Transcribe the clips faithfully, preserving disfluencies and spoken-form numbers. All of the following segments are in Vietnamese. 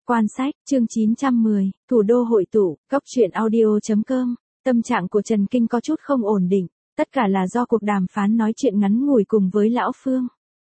Quan sách, chương chín trăm mười, Thủ đô hội tụ, Cốc truyện audio.com. Tâm trạng của Trần Kinh có chút không ổn định, tất cả là do cuộc đàm phán nói chuyện ngắn ngủi cùng với Lão Phương.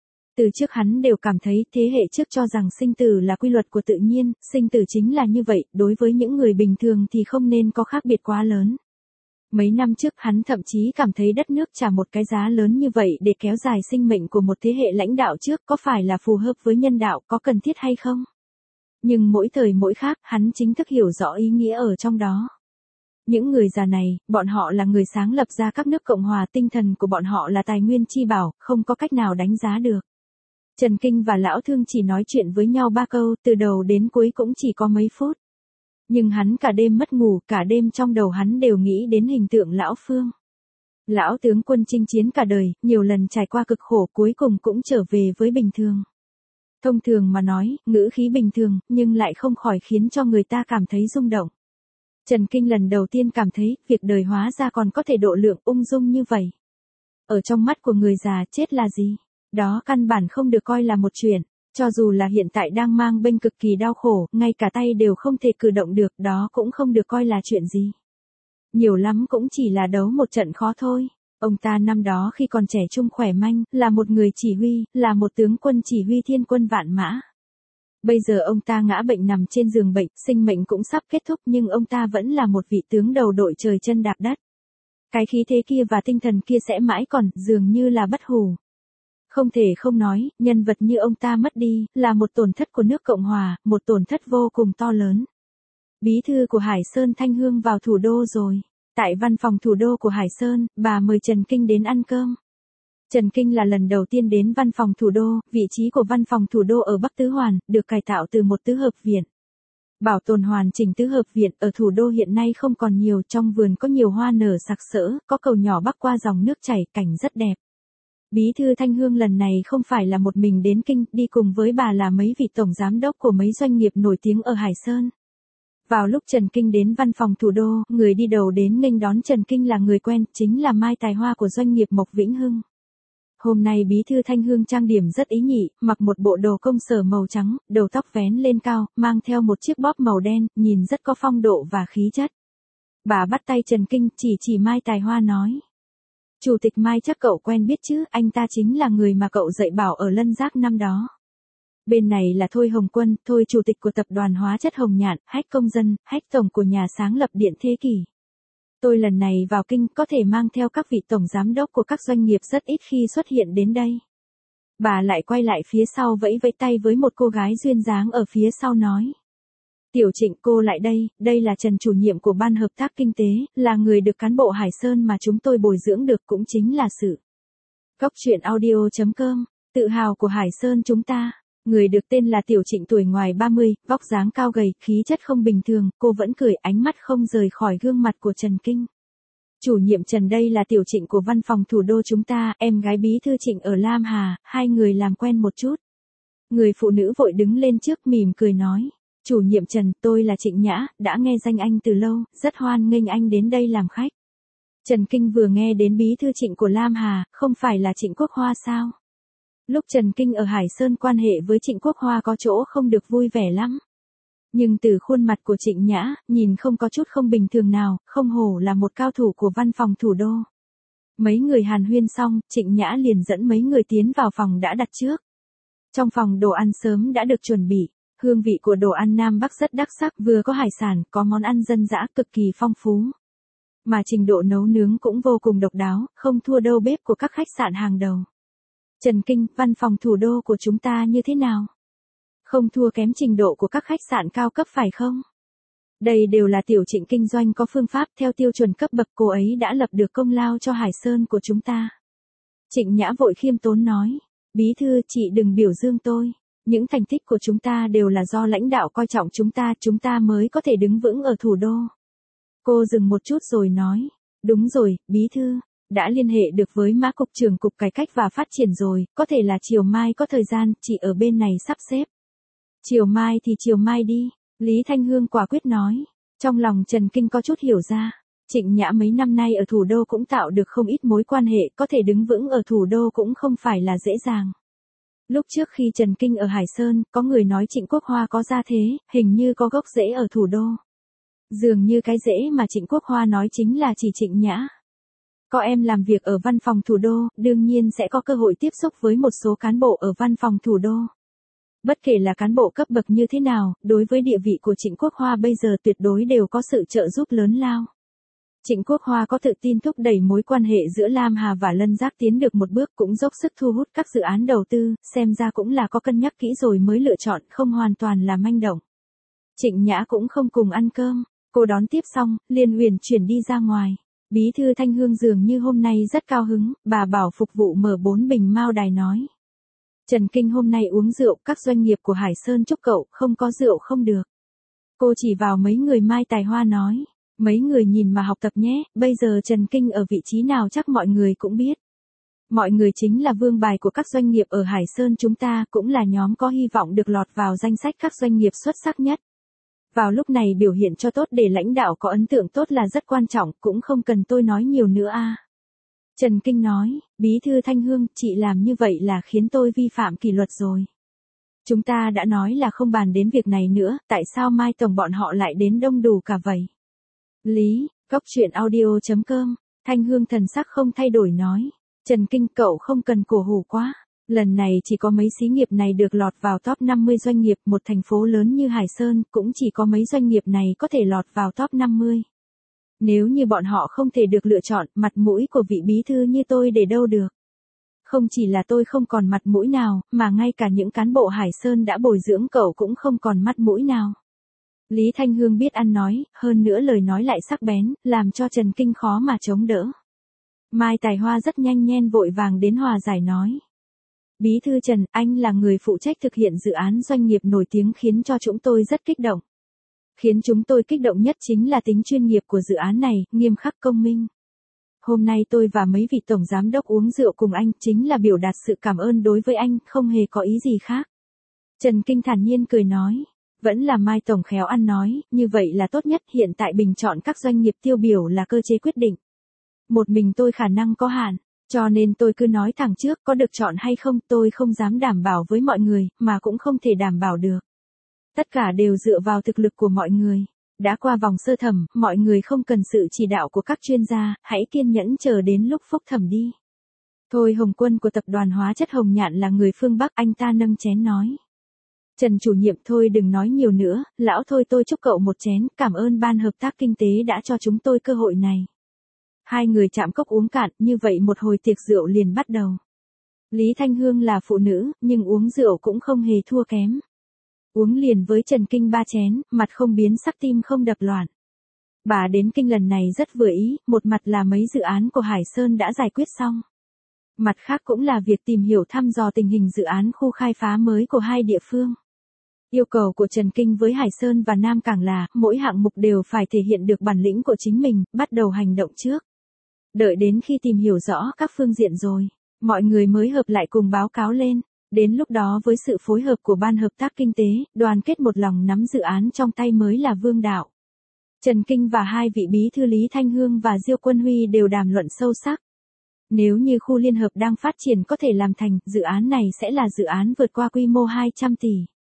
Từ trước hắn đều cảm thấy thế hệ trước cho rằng sinh tử là quy luật của tự nhiên, sinh tử chính là như vậy, đối với những người bình thường thì không nên có khác biệt quá lớn. Mấy năm trước hắn thậm chí cảm thấy đất nước trả một cái giá lớn như vậy để kéo dài sinh mệnh của một thế hệ lãnh đạo trước có phải là phù hợp với nhân đạo, có cần thiết hay không? Nhưng mỗi thời mỗi khác, hắn chính thức hiểu rõ ý nghĩa ở trong đó. Những người già này, bọn họ là người sáng lập ra các nước Cộng hòa, tinh thần của bọn họ là tài nguyên chi bảo, không có cách nào đánh giá được. Trần Kinh và Lão Thương chỉ nói chuyện với nhau ba câu, từ đầu đến cuối cũng chỉ có mấy phút. Nhưng hắn cả đêm mất ngủ, cả đêm trong đầu hắn đều nghĩ đến hình tượng Lão Phương. Lão tướng quân chinh chiến cả đời, nhiều lần trải qua cực khổ cuối cùng cũng trở về với bình thường. Thông thường mà nói, ngữ khí bình thường, nhưng lại không khỏi khiến cho người ta cảm thấy rung động. Trần Kinh lần đầu tiên cảm thấy, việc đời hóa ra còn có thể độ lượng ung dung như vậy. Ở trong mắt của người già, chết là gì? Đó căn bản không được coi là một chuyện. Cho dù là hiện tại đang mang bênh cực kỳ đau khổ, ngay cả tay đều không thể cử động được, đó cũng không được coi là chuyện gì. Nhiều lắm cũng chỉ là đấu một trận khó thôi. Ông ta năm đó khi còn trẻ trung khỏe manh, là một người chỉ huy, là một tướng quân chỉ huy thiên quân vạn mã. Bây giờ ông ta ngã bệnh nằm trên giường bệnh, sinh mệnh cũng sắp kết thúc nhưng ông ta vẫn là một vị tướng đầu đội trời chân đạp đất. Cái khí thế kia và tinh thần kia sẽ mãi còn, dường như là bất hủ. Không thể không nói, nhân vật như ông ta mất đi, là một tổn thất của nước Cộng Hòa, một tổn thất vô cùng to lớn. Bí thư của Hải Sơn Thanh Hương vào thủ đô rồi. Tại văn phòng thủ đô của Hải Sơn, bà mời Trần Kinh đến ăn cơm. Trần Kinh là lần đầu tiên đến văn phòng thủ đô, vị trí của văn phòng thủ đô ở Bắc Tứ Hoàn, được cải tạo từ một tứ hợp viện. Bảo tồn hoàn chỉnh tứ hợp viện ở thủ đô hiện nay không còn nhiều, trong vườn có nhiều hoa nở sặc sỡ, có cầu nhỏ bắc qua dòng nước chảy, cảnh rất đẹp. Bí thư Thanh Hương lần này không phải là một mình đến kinh, đi cùng với bà là mấy vị tổng giám đốc của mấy doanh nghiệp nổi tiếng ở Hải Sơn. Vào lúc Trần Kinh đến văn phòng thủ đô, người đi đầu đến nghênh đón Trần Kinh là người quen, chính là Mai Tài Hoa của doanh nghiệp Mộc Vĩnh Hưng. Hôm nay bí thư Thanh Hương trang điểm rất ý nhị, mặc một bộ đồ công sở màu trắng, đầu tóc vén lên cao, mang theo một chiếc bóp màu đen, nhìn rất có phong độ và khí chất. Bà bắt tay Trần Kinh, chỉ chỉ Mai Tài Hoa nói. Chủ tịch Mai chắc cậu quen biết chứ, anh ta chính là người mà cậu dạy bảo ở Lân Giác năm đó. Bên này là Thôi Hồng Quân, Thôi chủ tịch của tập đoàn hóa chất Hồng Nhạn, Hách công dân, Hách tổng của nhà sáng lập Điện Thế Kỷ. Tôi lần này vào kinh có thể mang theo các vị tổng giám đốc của các doanh nghiệp rất ít khi xuất hiện đến đây. Bà lại quay lại phía sau vẫy vẫy tay với một cô gái duyên dáng ở phía sau nói. Tiểu Trịnh cô lại đây, đây là Trần chủ nhiệm của Ban Hợp tác Kinh tế, là người được cán bộ Hải Sơn mà chúng tôi bồi dưỡng được cũng chính là sự. Cốc truyện audio.com, tự hào của Hải Sơn chúng ta. Người được tên là Tiểu Trịnh tuổi ngoài ba mươi, vóc dáng cao gầy, khí chất không bình thường, cô vẫn cười, ánh mắt không rời khỏi gương mặt của Trần Kinh. Chủ nhiệm Trần đây là Tiểu Trịnh của văn phòng thủ đô chúng ta, em gái bí thư Trịnh ở Lam Hà, hai người làm quen một chút. Người phụ nữ vội đứng lên trước mỉm cười nói. Chủ nhiệm Trần, tôi là Trịnh Nhã, đã nghe danh anh từ lâu, rất hoan nghênh anh đến đây làm khách. Trần Kinh vừa nghe đến bí thư Trịnh của Lam Hà, không phải là Trịnh Quốc Hoa sao? Lúc Trần Kinh ở Hải Sơn quan hệ với Trịnh Quốc Hoa có chỗ không được vui vẻ lắm. Nhưng từ khuôn mặt của Trịnh Nhã, nhìn không có chút không bình thường nào, không hổ là một cao thủ của văn phòng thủ đô. Mấy người hàn huyên xong, Trịnh Nhã liền dẫn mấy người tiến vào phòng đã đặt trước. Trong phòng đồ ăn sớm đã được chuẩn bị. Hương vị của đồ ăn Nam Bắc rất đặc sắc, vừa có hải sản, có món ăn dân dã cực kỳ phong phú. Mà trình độ nấu nướng cũng vô cùng độc đáo, không thua đâu bếp của các khách sạn hàng đầu. Trần Kinh, văn phòng thủ đô của chúng ta như thế nào? Không thua kém trình độ của các khách sạn cao cấp phải không? Đây đều là Tiểu Trịnh kinh doanh có phương pháp theo tiêu chuẩn cấp bậc, cô ấy đã lập được công lao cho Hải Sơn của chúng ta. Trịnh Nhã vội khiêm tốn nói, bí thư chị đừng biểu dương tôi. Những thành tích của chúng ta đều là do lãnh đạo coi trọng chúng ta, chúng ta mới có thể đứng vững ở thủ đô. Cô dừng một chút rồi nói, đúng rồi, bí thư, đã liên hệ được với Mã cục trưởng cục cải cách và phát triển rồi, có thể là chiều mai có thời gian, chị ở bên này sắp xếp. Chiều mai thì chiều mai đi, Lý Thanh Hương quả quyết nói. Trong lòng Trần Kinh có chút hiểu ra, Trịnh Nhã mấy năm nay ở thủ đô cũng tạo được không ít mối quan hệ, có thể đứng vững ở thủ đô cũng không phải là dễ dàng. Lúc trước khi Trần Kinh ở Hải Sơn, có người nói Trịnh Quốc Hoa có gia thế, hình như có gốc rễ ở thủ đô. Dường như cái rễ mà Trịnh Quốc Hoa nói chính là chỉ Trịnh Nhã. Có em làm việc ở văn phòng thủ đô, đương nhiên sẽ có cơ hội tiếp xúc với một số cán bộ ở văn phòng thủ đô. Bất kể là cán bộ cấp bậc như thế nào, đối với địa vị của Trịnh Quốc Hoa bây giờ tuyệt đối đều có sự trợ giúp lớn lao. Trịnh Quốc Hoa có tự tin thúc đẩy mối quan hệ giữa Lam Hà và Lân Giác tiến được một bước, cũng dốc sức thu hút các dự án đầu tư, xem ra cũng là có cân nhắc kỹ rồi mới lựa chọn, không hoàn toàn là manh động. Trịnh Nhã cũng không cùng ăn cơm, cô đón tiếp xong, liền huyền chuyển đi ra ngoài. Bí thư Thanh Hương dường như hôm nay rất cao hứng, bà bảo phục vụ mở bốn bình mao đài nói. Trần Kinh hôm nay uống rượu, các doanh nghiệp của Hải Sơn chúc cậu, không có rượu không được. Cô chỉ vào mấy người Mai Tài Hoa nói. Mấy người nhìn mà học tập nhé, bây giờ Trần Kinh ở vị trí nào chắc mọi người cũng biết. Mọi người chính là vương bài của các doanh nghiệp ở Hải Sơn chúng ta, cũng là nhóm có hy vọng được lọt vào danh sách các doanh nghiệp xuất sắc nhất. Vào lúc này biểu hiện cho tốt để lãnh đạo có ấn tượng tốt là rất quan trọng, cũng không cần tôi nói nhiều nữa a. À. Trần Kinh nói, Bí thư Thanh Hương, chị làm như vậy là khiến tôi vi phạm kỷ luật rồi. Chúng ta đã nói là không bàn đến việc này nữa, tại sao Mai Tổng bọn họ lại đến đông đủ cả vậy? Lý, Cốc Truyện Audio chấm com, Thanh Hương thần sắc không thay đổi nói. Trần Kinh, cậu không cần cổ hủ quá. Lần này chỉ có mấy xí nghiệp này được lọt vào top năm mươi doanh nghiệp, một thành phố lớn như Hải Sơn, cũng chỉ có mấy doanh nghiệp này có thể lọt vào top năm mươi. Nếu như bọn họ không thể được lựa chọn, mặt mũi của vị bí thư như tôi để đâu được. Không chỉ là tôi không còn mặt mũi nào, mà ngay cả những cán bộ Hải Sơn đã bồi dưỡng cậu cũng không còn mặt mũi nào. Lý Thanh Hương biết ăn nói, hơn nữa lời nói lại sắc bén, làm cho Trần Kinh khó mà chống đỡ. Mai Tài Hoa rất nhanh nhen vội vàng đến hòa giải nói. Bí thư Trần, anh là người phụ trách thực hiện dự án doanh nghiệp nổi tiếng khiến cho chúng tôi rất kích động. Khiến chúng tôi kích động nhất chính là tính chuyên nghiệp của dự án này, nghiêm khắc công minh. Hôm nay tôi và mấy vị tổng giám đốc uống rượu cùng anh chính là biểu đạt sự cảm ơn đối với anh, không hề có ý gì khác. Trần Kinh thản nhiên cười nói. Vẫn là Mai Tổng khéo ăn nói, như vậy là tốt nhất, hiện tại bình chọn các doanh nghiệp tiêu biểu là cơ chế quyết định. Một mình tôi khả năng có hạn, cho nên tôi cứ nói thẳng trước, có được chọn hay không tôi không dám đảm bảo với mọi người, mà cũng không thể đảm bảo được. Tất cả đều dựa vào thực lực của mọi người. Đã qua vòng sơ thẩm, mọi người không cần sự chỉ đạo của các chuyên gia, hãy kiên nhẫn chờ đến lúc phúc thẩm đi. Thôi Hồng Quân của tập đoàn hóa chất Hồng Nhạn là người phương Bắc, anh ta nâng chén nói. Trần chủ nhiệm, thôi đừng nói nhiều nữa, lão Thôi tôi chúc cậu một chén, cảm ơn ban hợp tác kinh tế đã cho chúng tôi cơ hội này. Hai người chạm cốc uống cạn, như vậy một hồi tiệc rượu liền bắt đầu. Lý Thanh Hương là phụ nữ, nhưng uống rượu cũng không hề thua kém. Uống liền với Trần Kinh ba chén, mặt không biến sắc, tim không đập loạn. Bà đến Kinh lần này rất vừa ý, một mặt là mấy dự án của Hải Sơn đã giải quyết xong. Mặt khác cũng là việc tìm hiểu thăm dò tình hình dự án khu khai phá mới của hai địa phương. Yêu cầu của Trần Kinh với Hải Sơn và Nam Cảng là, mỗi hạng mục đều phải thể hiện được bản lĩnh của chính mình, bắt đầu hành động trước. Đợi đến khi tìm hiểu rõ các phương diện rồi, mọi người mới hợp lại cùng báo cáo lên. Đến lúc đó với sự phối hợp của ban hợp tác kinh tế, đoàn kết một lòng nắm dự án trong tay mới là vương đạo. Trần Kinh và hai vị bí thư Lý Thanh Hương và Diêu Quân Huy đều đàm luận sâu sắc. Nếu như khu liên hợp đang phát triển có thể làm thành, dự án này sẽ là dự án vượt qua quy mô hai trăm tỷ.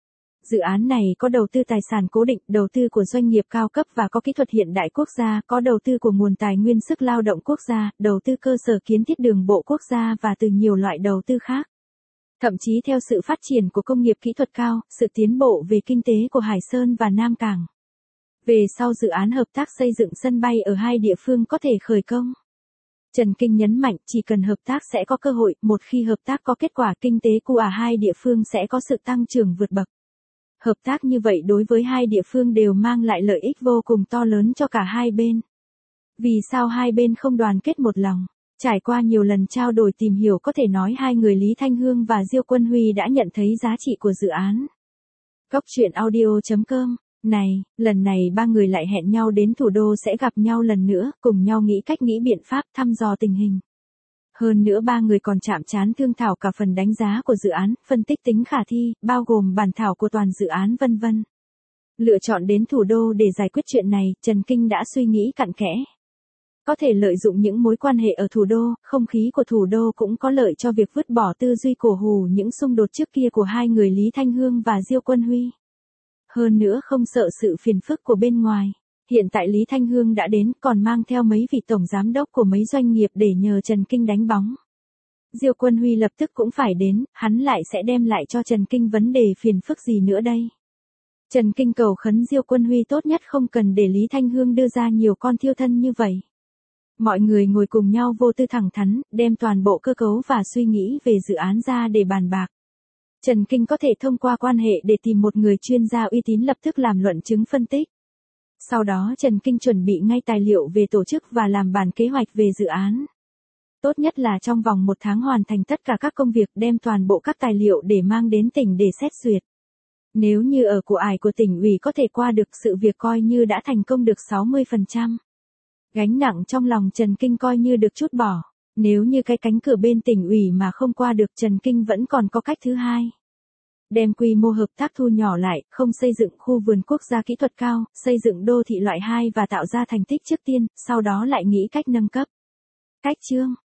Dự án này có đầu tư tài sản cố định, đầu tư của doanh nghiệp cao cấp và có kỹ thuật hiện đại quốc gia, có đầu tư của nguồn tài nguyên sức lao động quốc gia, đầu tư cơ sở kiến thiết đường bộ quốc gia và từ nhiều loại đầu tư khác. Thậm chí theo sự phát triển của công nghiệp kỹ thuật cao, sự tiến bộ về kinh tế của Hải Sơn và Nam Cảng. Về sau dự án hợp tác xây dựng sân bay ở hai địa phương có thể khởi công. Trần Kinh nhấn mạnh chỉ cần hợp tác sẽ có cơ hội, một khi hợp tác có kết quả kinh tế của à hai địa phương sẽ có sự tăng trưởng vượt bậc. Hợp tác như vậy đối với hai địa phương đều mang lại lợi ích vô cùng to lớn cho cả hai bên. Vì sao hai bên không đoàn kết một lòng? Trải qua nhiều lần trao đổi tìm hiểu có thể nói hai người Lý Thanh Hương và Diêu Quân Huy đã nhận thấy giá trị của dự án. Cốc Truyện Audio chấm com. Này, lần này ba người lại hẹn nhau đến thủ đô sẽ gặp nhau lần nữa, cùng nhau nghĩ cách nghĩ biện pháp thăm dò tình hình. Hơn nữa ba người còn chạm trán thương thảo cả phần đánh giá của dự án, phân tích tính khả thi, bao gồm bản thảo của toàn dự án vân vân. Lựa chọn đến thủ đô để giải quyết chuyện này, Trần Kinh đã suy nghĩ cặn kẽ. Có thể lợi dụng những mối quan hệ ở thủ đô, không khí của thủ đô cũng có lợi cho việc vứt bỏ tư duy cổ hủ những xung đột trước kia của hai người Lý Thanh Hương và Diêu Quân Huy. Hơn nữa không sợ sự phiền phức của bên ngoài. Hiện tại Lý Thanh Hương đã đến, còn mang theo mấy vị tổng giám đốc của mấy doanh nghiệp để nhờ Trần Kinh đánh bóng. Diêu Quân Huy lập tức cũng phải đến, hắn lại sẽ đem lại cho Trần Kinh vấn đề phiền phức gì nữa đây. Trần Kinh cầu khấn Diêu Quân Huy tốt nhất không cần để Lý Thanh Hương đưa ra nhiều con thiêu thân như vậy. Mọi người ngồi cùng nhau vô tư thẳng thắn, đem toàn bộ cơ cấu và suy nghĩ về dự án ra để bàn bạc. Trần Kinh có thể thông qua quan hệ để tìm một người chuyên gia uy tín lập tức làm luận chứng phân tích. Sau đó Trần Kinh chuẩn bị ngay tài liệu về tổ chức và làm bản kế hoạch về dự án. Tốt nhất là trong vòng một tháng hoàn thành tất cả các công việc, đem toàn bộ các tài liệu để mang đến tỉnh để xét duyệt. Nếu như ở của ải của tỉnh ủy có thể qua được, sự việc coi như đã thành công được sáu mươi phần trăm. Gánh nặng trong lòng Trần Kinh coi như được trút bỏ. Nếu như cái cánh cửa bên tỉnh ủy mà không qua được, Trần Kinh vẫn còn có cách thứ hai. Đem quy mô hợp tác thu nhỏ lại, không xây dựng khu vườn quốc gia kỹ thuật cao, xây dựng đô thị loại hai và tạo ra thành tích trước tiên, sau đó lại nghĩ cách nâng cấp. Cách chương